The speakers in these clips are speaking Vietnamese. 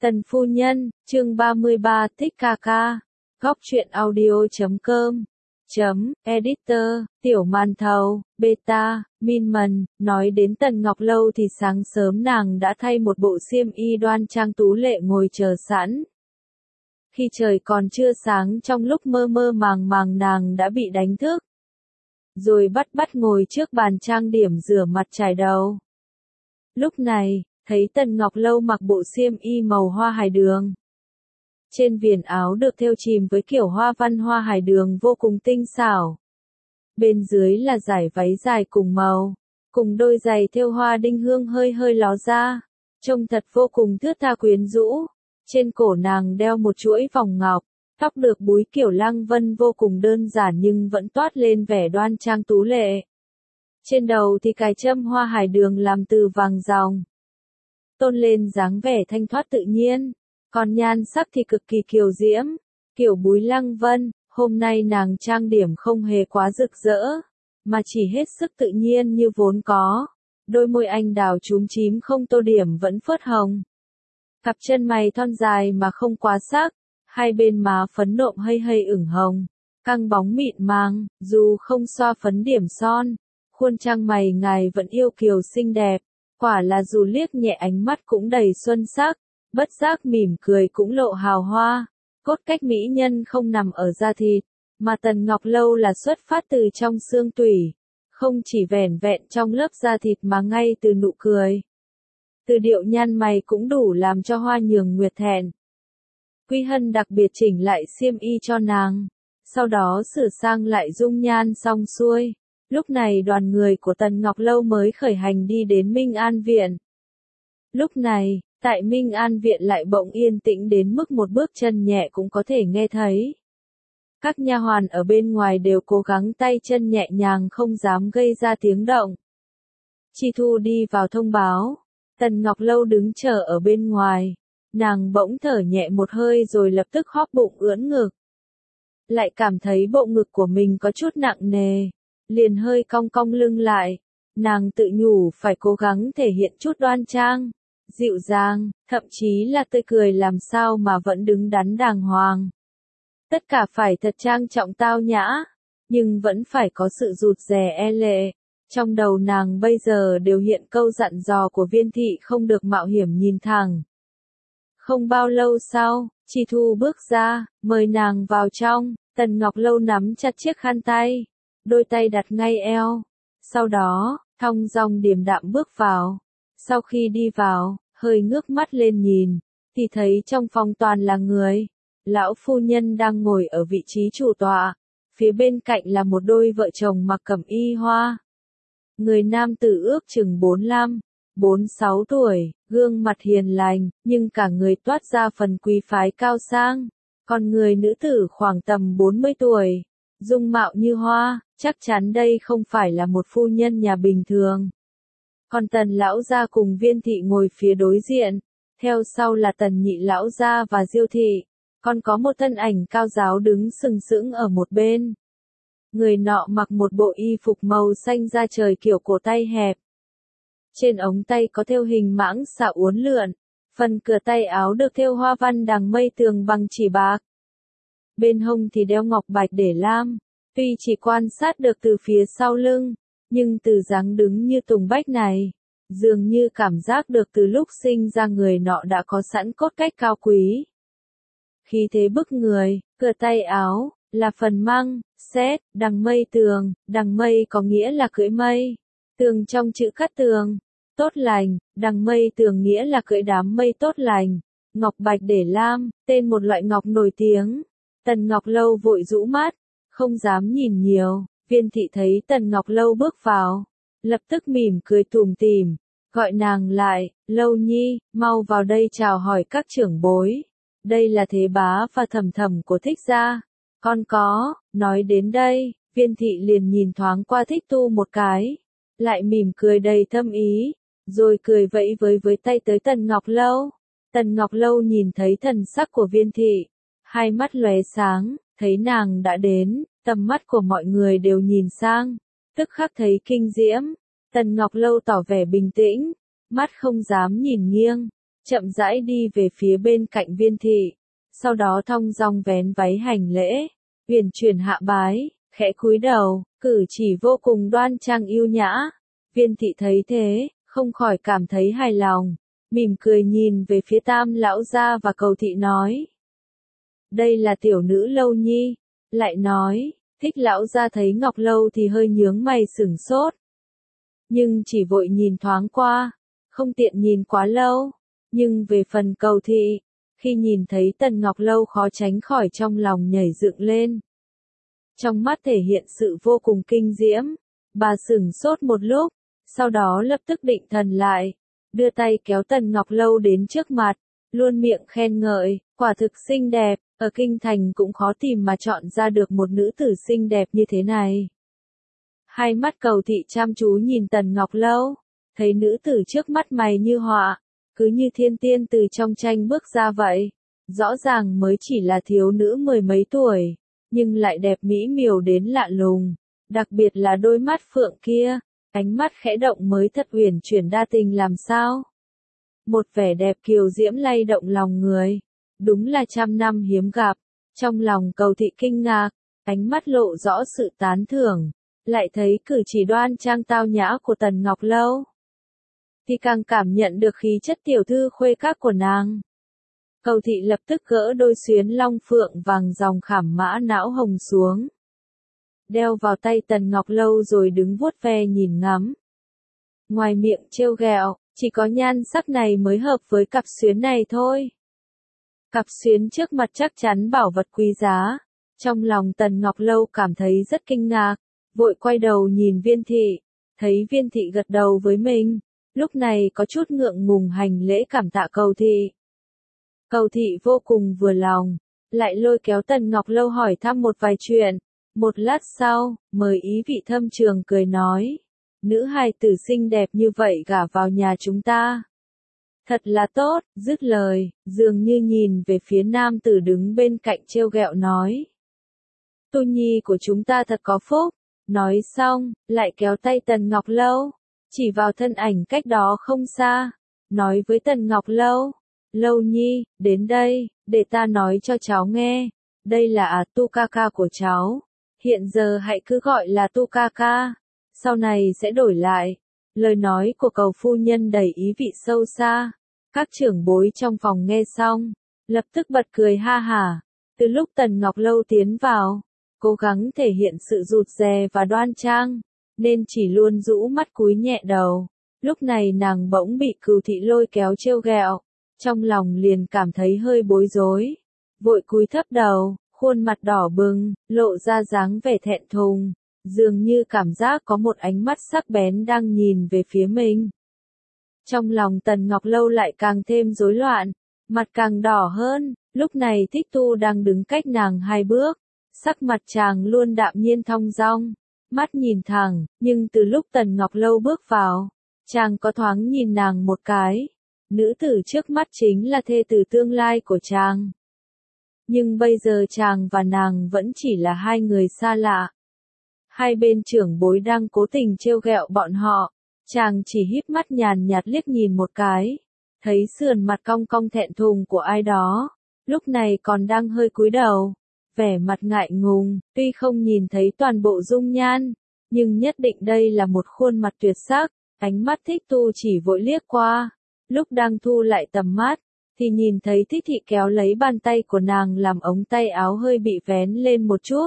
Tần phu nhân, chương 33, thích ca ca. Góc truyện audio.com Editor, tiểu màn thầu, beta, Minman, nói đến Tần Ngọc Lâu thì sáng sớm nàng đã thay một bộ xiêm y đoan trang tú lệ ngồi chờ sẵn. Khi trời còn chưa sáng trong lúc mơ mơ màng màng nàng đã bị đánh thức. Rồi bắt ngồi trước bàn trang điểm rửa mặt chải đầu. Lúc này, thấy Tần Ngọc Lâu mặc bộ xiêm y màu hoa hải đường. Trên viền áo được thêu chìm với kiểu hoa văn hoa hải đường vô cùng tinh xảo. Bên dưới là dải váy dài cùng màu, cùng đôi giày thêu hoa đinh hương hơi hơi ló ra, trông thật vô cùng thướt tha quyến rũ. Trên cổ nàng đeo một chuỗi vòng ngọc, tóc được búi kiểu lăng vân vô cùng đơn giản nhưng vẫn toát lên vẻ đoan trang tú lệ. Trên đầu thì cài châm hoa hải đường làm từ vàng ròng, tôn lên dáng vẻ thanh thoát tự nhiên, còn nhan sắc thì cực kỳ kiều diễm, kiểu búi lăng vân. Hôm nay nàng trang điểm không hề quá rực rỡ, mà chỉ hết sức tự nhiên như vốn có. Đôi môi anh đào chúm chím không tô điểm vẫn phớt hồng. Cặp chân mày thon dài mà không quá sắc, hai bên má phấn nộm hơi hơi ửng hồng, căng bóng mịn màng, dù không xoa phấn điểm son, khuôn trang mày ngài vẫn yêu kiều xinh đẹp, quả là dù liếc nhẹ ánh mắt cũng đầy xuân sắc, bất giác mỉm cười cũng lộ hào hoa. Cốt cách mỹ nhân không nằm ở da thịt, mà Tần Ngọc Lâu là xuất phát từ trong xương tủy, không chỉ vẻn vẹn trong lớp da thịt mà ngay từ nụ cười. Từ điệu nhăn mày cũng đủ làm cho Hoa Nhường Nguyệt thẹn. Quy Hân đặc biệt chỉnh lại xiêm y cho nàng, sau đó sửa sang lại dung nhan xong xuôi. Lúc này đoàn người của Tần Ngọc Lâu mới khởi hành đi đến Minh An Viện. Lúc này, tại Minh An Viện lại bỗng yên tĩnh đến mức một bước chân nhẹ cũng có thể nghe thấy. Các nha hoàn ở bên ngoài đều cố gắng tay chân nhẹ nhàng không dám gây ra tiếng động. Chi Thu đi vào thông báo. Tần Ngọc Lâu đứng chờ ở bên ngoài. Nàng bỗng thở nhẹ một hơi rồi lập tức hóp bụng ưỡn ngực. Lại cảm thấy bộ ngực của mình có chút nặng nề. Liền hơi cong cong lưng lại. Nàng tự nhủ phải cố gắng thể hiện chút đoan trang, dịu dàng, thậm chí là tươi cười làm sao mà vẫn đứng đắn đàng hoàng. Tất cả phải thật trang trọng tao nhã, nhưng vẫn phải có sự rụt rè e lệ. Trong đầu nàng bây giờ đều hiện câu dặn dò của Viên thị không được mạo hiểm nhìn thẳng. Không bao lâu sau, Chi Thu bước ra, mời nàng vào trong. Tần Ngọc Lâu nắm chặt chiếc khăn tay, đôi tay đặt ngay eo. Sau đó, thong dong điềm đạm bước vào. Sau khi đi vào, hơi ngước mắt lên nhìn, thì thấy trong phòng toàn là người. Lão phu nhân đang ngồi ở vị trí chủ tọa, phía bên cạnh là một đôi vợ chồng mặc cẩm y hoa. Người nam tử ước chừng 45, 46 tuổi, gương mặt hiền lành, nhưng cả người toát ra phần quý phái cao sang. Còn người nữ tử khoảng tầm 40 tuổi, dung mạo như hoa, chắc chắn đây không phải là một phu nhân nhà bình thường. Còn Tần lão gia cùng Viên thị ngồi phía đối diện, theo sau là Tần nhị lão gia và Diêu thị, còn có một thân ảnh cao giáo đứng sừng sững ở một bên. Người nọ mặc một bộ y phục màu xanh da trời kiểu cổ tay hẹp. Trên ống tay có thêu hình mãng xà uốn lượn, phần cửa tay áo được thêu hoa văn đằng mây tường bằng chỉ bạc. Bên hông thì đeo ngọc bạch để lam, tuy chỉ quan sát được từ phía sau lưng, nhưng từ dáng đứng như tùng bách này, dường như cảm giác được từ lúc sinh ra người nọ đã có sẵn cốt cách cao quý. Khí thế bức người, cửa tay áo, là phần măng, xét, đằng mây tường, đằng mây có nghĩa là cưỡi mây. Tường trong chữ cát tường, tốt lành, đằng mây tường nghĩa là cưỡi đám mây tốt lành. Ngọc bạch để lam, tên một loại ngọc nổi tiếng. Tần Ngọc Lâu vội rũ mắt, không dám nhìn nhiều. Viên thị thấy Tần Ngọc Lâu bước vào, lập tức mỉm cười tủm tỉm, gọi nàng lại, Lâu nhi, mau vào đây chào hỏi các trưởng bối. Đây là thế bá và thầm thầm của Thích gia. Con có, nói đến đây, Viên thị liền nhìn thoáng qua Thích Tu một cái, lại mỉm cười đầy thâm ý, rồi cười vẫy với tay tới Tần Ngọc Lâu. Tần Ngọc Lâu nhìn thấy thần sắc của Viên thị, hai mắt lóe sáng, thấy nàng đã đến, tầm mắt của mọi người đều nhìn sang, tức khắc thấy kinh diễm. Tần Ngọc Lâu tỏ vẻ bình tĩnh, mắt không dám nhìn nghiêng, chậm rãi đi về phía bên cạnh Viên thị, sau đó thong dong vén váy hành lễ, uyển chuyển hạ bái, khẽ cúi đầu, cử chỉ vô cùng đoan trang yêu nhã. Viên thị thấy thế, không khỏi cảm thấy hài lòng, mỉm cười nhìn về phía Tam lão gia và Cầu thị nói: "Đây là tiểu nữ Lâu Nhi." Lại nói, Thích lão gia thấy Ngọc Lâu thì hơi nhướng mày sửng sốt, nhưng chỉ vội nhìn thoáng qua, không tiện nhìn quá lâu. Nhưng về phần Cầu thị, khi nhìn thấy Tần Ngọc Lâu khó tránh khỏi trong lòng nhảy dựng lên. Trong mắt thể hiện sự vô cùng kinh diễm, bà sửng sốt một lúc, sau đó lập tức định thần lại, đưa tay kéo Tần Ngọc Lâu đến trước mặt, luôn miệng khen ngợi, quả thực xinh đẹp, ở kinh thành cũng khó tìm mà chọn ra được một nữ tử xinh đẹp như thế này. Hai mắt Cầu thị chăm chú nhìn Tần Ngọc Lâu, thấy nữ tử trước mắt mày như họa, cứ như thiên tiên từ trong tranh bước ra vậy. Rõ ràng mới chỉ là thiếu nữ mười mấy tuổi, nhưng lại đẹp mỹ miều đến lạ lùng, đặc biệt là đôi mắt phượng kia, ánh mắt khẽ động mới thật uyển chuyển đa tình làm sao. Một vẻ đẹp kiều diễm lay động lòng người, đúng là trăm năm hiếm gặp. Trong lòng Cầu thị kinh ngạc, ánh mắt lộ rõ sự tán thưởng, lại thấy cử chỉ đoan trang tao nhã của Tần Ngọc Lâu, thì càng cảm nhận được khí chất tiểu thư khuê các của nàng. Cầu thị lập tức gỡ đôi xuyến long phượng vàng dòng khảm mã não hồng xuống, đeo vào tay Tần Ngọc Lâu rồi đứng vuốt ve nhìn ngắm. Ngoài miệng trêu ghẹo, chỉ có nhan sắc này mới hợp với cặp xuyến này thôi. Cặp xuyến trước mặt chắc chắn bảo vật quý giá. Trong lòng Tần Ngọc Lâu cảm thấy rất kinh ngạc, vội quay đầu nhìn Viên thị, thấy Viên thị gật đầu với mình, lúc này có chút ngượng ngùng hành lễ cảm tạ Cầu thị. Cầu thị vô cùng vừa lòng, lại lôi kéo Tần Ngọc Lâu hỏi thăm một vài chuyện. Một lát sau, mời ý vị thâm trường cười nói: "Nữ hài tử xinh đẹp như vậy gả vào nhà chúng ta, thật là tốt." Dứt lời, dường như nhìn về phía nam tử đứng bên cạnh trêu ghẹo nói: "Tu nhi của chúng ta thật có phúc." Nói xong, lại kéo tay Tần Ngọc Lâu, chỉ vào thân ảnh cách đó không xa, nói với Tần Ngọc Lâu: "Lâu Nhi, đến đây, để ta nói cho cháu nghe, đây là Tu ca ca của cháu, hiện giờ hãy cứ gọi là Tu ca ca, sau này sẽ đổi lại." Lời nói của Cầu phu nhân đầy ý vị sâu xa. Các trưởng bối trong phòng nghe xong, lập tức bật cười ha hả. Từ lúc Tần Ngọc Lâu tiến vào, cố gắng thể hiện sự rụt rè và đoan trang, nên chỉ luôn rũ mắt cúi nhẹ đầu. Lúc này nàng bỗng bị Cửu thị lôi kéo trêu ghẹo, trong lòng liền cảm thấy hơi bối rối, vội cúi thấp đầu, khuôn mặt đỏ bừng, lộ ra dáng vẻ thẹn thùng, dường như cảm giác có một ánh mắt sắc bén đang nhìn về phía mình. Trong lòng Tần Ngọc Lâu lại càng thêm rối loạn, mặt càng đỏ hơn. Lúc này Thích Tu đang đứng cách nàng hai bước, sắc mặt chàng luôn đạm nhiên thong dong, mắt nhìn thẳng, nhưng từ lúc Tần Ngọc Lâu bước vào, chàng có thoáng nhìn nàng một cái. Nữ tử trước mắt chính là thê tử tương lai của chàng. Nhưng bây giờ chàng và nàng vẫn chỉ là hai người xa lạ. Hai bên trưởng bối đang cố tình trêu ghẹo bọn họ, chàng chỉ híp mắt nhàn nhạt liếc nhìn một cái, thấy sườn mặt cong cong thẹn thùng của ai đó, lúc này còn đang hơi cúi đầu, vẻ mặt ngại ngùng, tuy không nhìn thấy toàn bộ dung nhan, nhưng nhất định đây là một khuôn mặt tuyệt sắc. Ánh mắt Thích Tu chỉ vội liếc qua, lúc đang thu lại tầm mắt, thì nhìn thấy Thích thị kéo lấy bàn tay của nàng làm ống tay áo hơi bị vén lên một chút,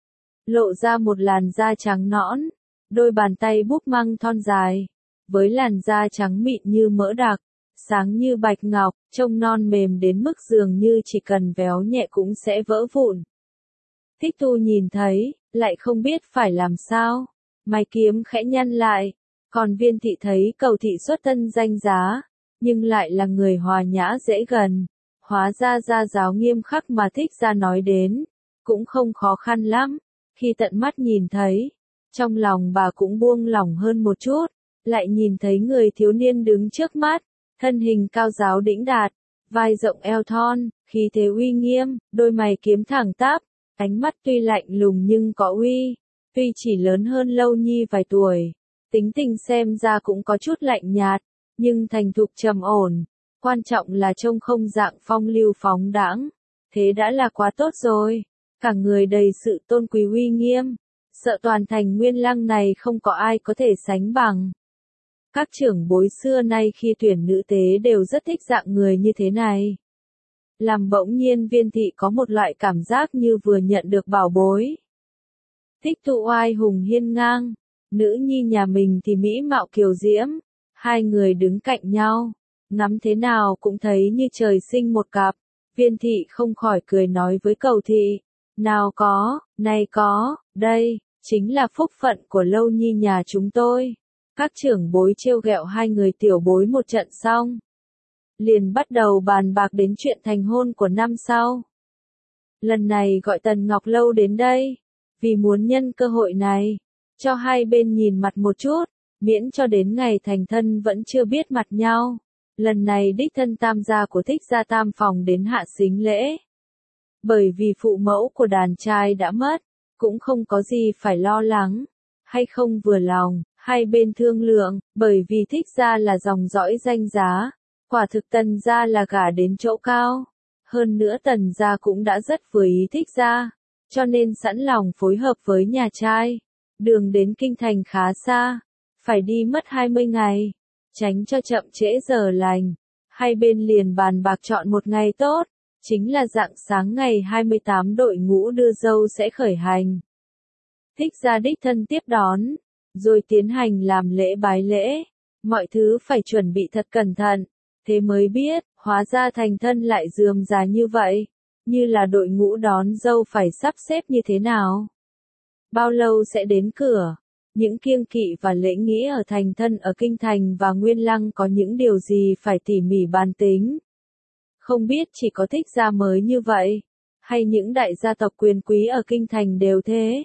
lộ ra một làn da trắng nõn, đôi bàn tay búp măng thon dài, với làn da trắng mịn như mỡ đặc, sáng như bạch ngọc, trông non mềm đến mức dường như chỉ cần véo nhẹ cũng sẽ vỡ vụn. Thích Tu nhìn thấy, lại không biết phải làm sao, mày kiếm khẽ nhăn lại, còn Viên thị thấy Cầu thị xuất thân danh giá, nhưng lại là người hòa nhã dễ gần, hóa ra gia giáo nghiêm khắc mà Thích gia nói đến, cũng không khó khăn lắm. Khi tận mắt nhìn thấy, trong lòng bà cũng buông lỏng hơn một chút, lại nhìn thấy người thiếu niên đứng trước mắt, thân hình cao ráo đĩnh đạt, vai rộng eo thon, khí thế uy nghiêm, đôi mày kiếm thẳng tắp, ánh mắt tuy lạnh lùng nhưng có uy, tuy chỉ lớn hơn Lâu Nhi vài tuổi, tính tình xem ra cũng có chút lạnh nhạt, nhưng thành thục trầm ổn, quan trọng là trông không dạng phong lưu phóng đãng. Thế đã là quá tốt rồi. Cả người đầy sự tôn quý uy nghiêm. Sợ toàn thành Nguyên Lăng này không có ai có thể sánh bằng. Các trưởng bối xưa nay khi tuyển nữ tế đều rất thích dạng người như thế này. Làm bỗng nhiên Viên thị có một loại cảm giác như vừa nhận được bảo bối. Tích Tụ oai hùng hiên ngang, nữ nhi nhà mình thì mỹ mạo kiều diễm, hai người đứng cạnh nhau, ngắm thế nào cũng thấy như trời sinh một cặp. Viên thị không khỏi cười nói với Cầu thị, nào có, này có, đây, chính là phúc phận của Lâu nhi nhà chúng tôi. Các trưởng bối trêu ghẹo hai người tiểu bối một trận xong, liền bắt đầu bàn bạc đến chuyện thành hôn của năm sau. Lần này gọi Tần Ngọc Lâu đến đây, vì muốn nhân cơ hội này, cho hai bên nhìn mặt một chút, miễn cho đến ngày thành thân vẫn chưa biết mặt nhau. Lần này đích thân tam gia của Thích gia tam phòng đến hạ sính lễ. Bởi vì phụ mẫu của đàn trai đã mất, cũng không có gì phải lo lắng, hay không vừa lòng, hai bên thương lượng, bởi vì Thích gia là dòng dõi danh giá, quả thực Tần gia là gả đến chỗ cao. Hơn nữa Tần gia cũng đã rất vừa ý Thích gia, cho nên sẵn lòng phối hợp với nhà trai. Đường đến kinh thành khá xa, phải đi mất 20 ngày, tránh cho chậm trễ giờ lành. Hai bên liền bàn bạc chọn một ngày tốt, chính là rạng sáng ngày 28 đội ngũ đưa dâu sẽ khởi hành. Thích gia đích thân tiếp đón, rồi tiến hành làm lễ bái lễ, mọi thứ phải chuẩn bị thật cẩn thận, thế mới biết, hóa ra thành thân lại rườm rà như vậy, như là đội ngũ đón dâu phải sắp xếp như thế nào. Bao lâu sẽ đến cửa, những kiêng kỵ và lễ nghĩa ở thành thân ở Kinh Thành và Nguyên Lăng có những điều gì phải tỉ mỉ bàn tính. Không biết chỉ có Thích gia mới như vậy, hay những đại gia tộc quyền quý ở Kinh Thành đều thế.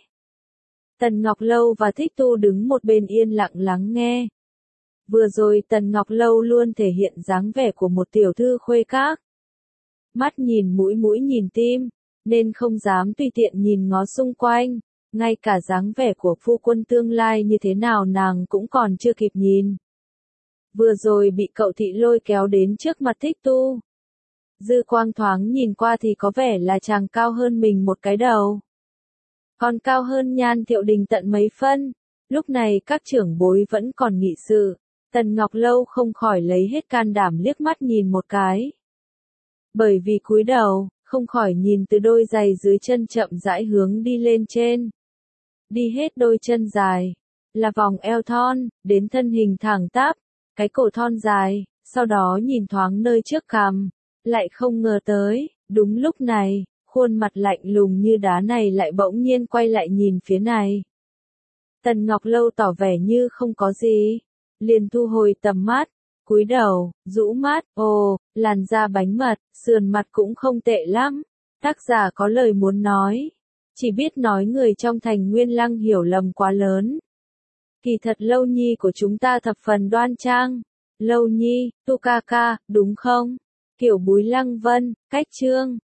Tần Ngọc Lâu và Thích Tu đứng một bên yên lặng lắng nghe. Vừa rồi Tần Ngọc Lâu luôn thể hiện dáng vẻ của một tiểu thư khuê các. Mắt nhìn mũi mũi nhìn tim, nên không dám tùy tiện nhìn ngó xung quanh. Ngay cả dáng vẻ của phu quân tương lai như thế nào nàng cũng còn chưa kịp nhìn. Vừa rồi bị Cậu thị lôi kéo đến trước mặt Thích Tu. Dư quang thoáng nhìn qua thì có vẻ là chàng cao hơn mình một cái đầu. Còn cao hơn Nhan Thiệu Đình tận mấy phân. Lúc này các trưởng bối vẫn còn nghị sự. Tần Ngọc Lâu không khỏi lấy hết can đảm liếc mắt nhìn một cái. Bởi vì cúi đầu, không khỏi nhìn từ đôi giày dưới chân chậm rãi hướng đi lên trên. Đi hết đôi chân dài, là vòng eo thon, đến thân hình thẳng tắp, cái cổ thon dài, sau đó nhìn thoáng nơi trước cằm, lại không ngờ tới, đúng lúc này, khuôn mặt lạnh lùng như đá này lại bỗng nhiên quay lại nhìn phía này. Tần Ngọc Lâu tỏ vẻ như không có gì, liền thu hồi tầm mắt, cúi đầu, rũ mắt, ồ, làn da bánh mật, sườn mặt cũng không tệ lắm, tác giả có lời muốn nói. Chỉ biết nói người trong thành Nguyên Lăng hiểu lầm quá lớn. Kỳ thật Lâu nhi của chúng ta thập phần đoan trang. Lâu nhi, Tu ca ca, đúng không? Kiểu Búi Lăng Vân, cách chương.